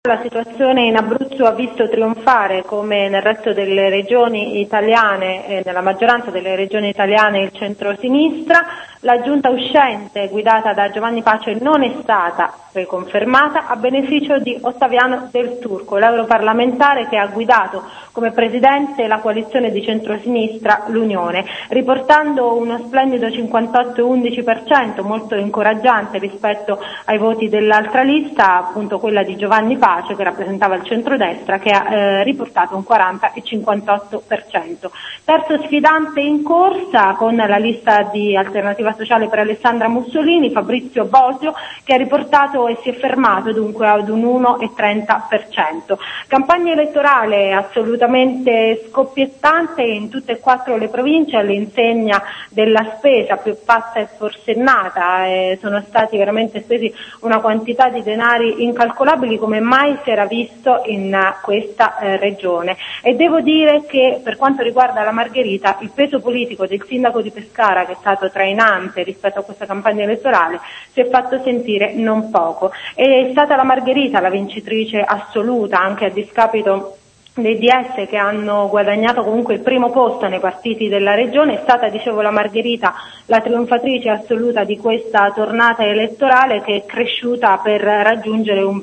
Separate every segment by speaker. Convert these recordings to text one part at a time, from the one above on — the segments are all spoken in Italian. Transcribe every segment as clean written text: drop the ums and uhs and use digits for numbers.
Speaker 1: La situazione in Abruzzo ha visto trionfare, come nel resto delle regioni italiane, nella maggioranza delle regioni italiane, il centro-sinistra. La giunta uscente, guidata da Giovanni Pace, non è stata riconfermata a beneficio di Ottaviano Del Turco, l'europarlamentare che ha guidato come presidente la coalizione di centrosinistra l'Unione, riportando uno splendido 58,11%, molto incoraggiante rispetto ai voti dell'altra lista, appunto quella di Giovanni Pace, che rappresentava il centrodestra, che ha riportato un 40,58%. Terzo sfidante in corsa con la lista di Alternativa Sociale per Alessandra Mussolini, Fabrizio Bosio, che ha riportato e si è fermato dunque ad un 1,30%. Campagna elettorale assolutamente scoppiettante in tutte e quattro le province, all'insegna della spesa più pazza e forsennata. Sono stati veramente spesi una quantità di denari incalcolabili come mai si era visto in questa regione. E devo dire che per quanto riguarda la Margherita, il peso politico del sindaco di Pescara, che è stato trainante rispetto a questa campagna elettorale, si è fatto sentire non poco. È stata la Margherita la vincitrice assoluta, anche a discapito dei DS che hanno guadagnato comunque il primo posto nei partiti della regione. È stata, dicevo, la Margherita la trionfatrice assoluta di questa tornata elettorale, che è cresciuta per raggiungere un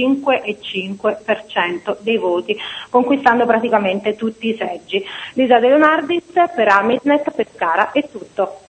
Speaker 1: 25,5% dei voti, conquistando praticamente tutti i seggi. Lisa De Leonardis per Amitnet Pescara è tutto.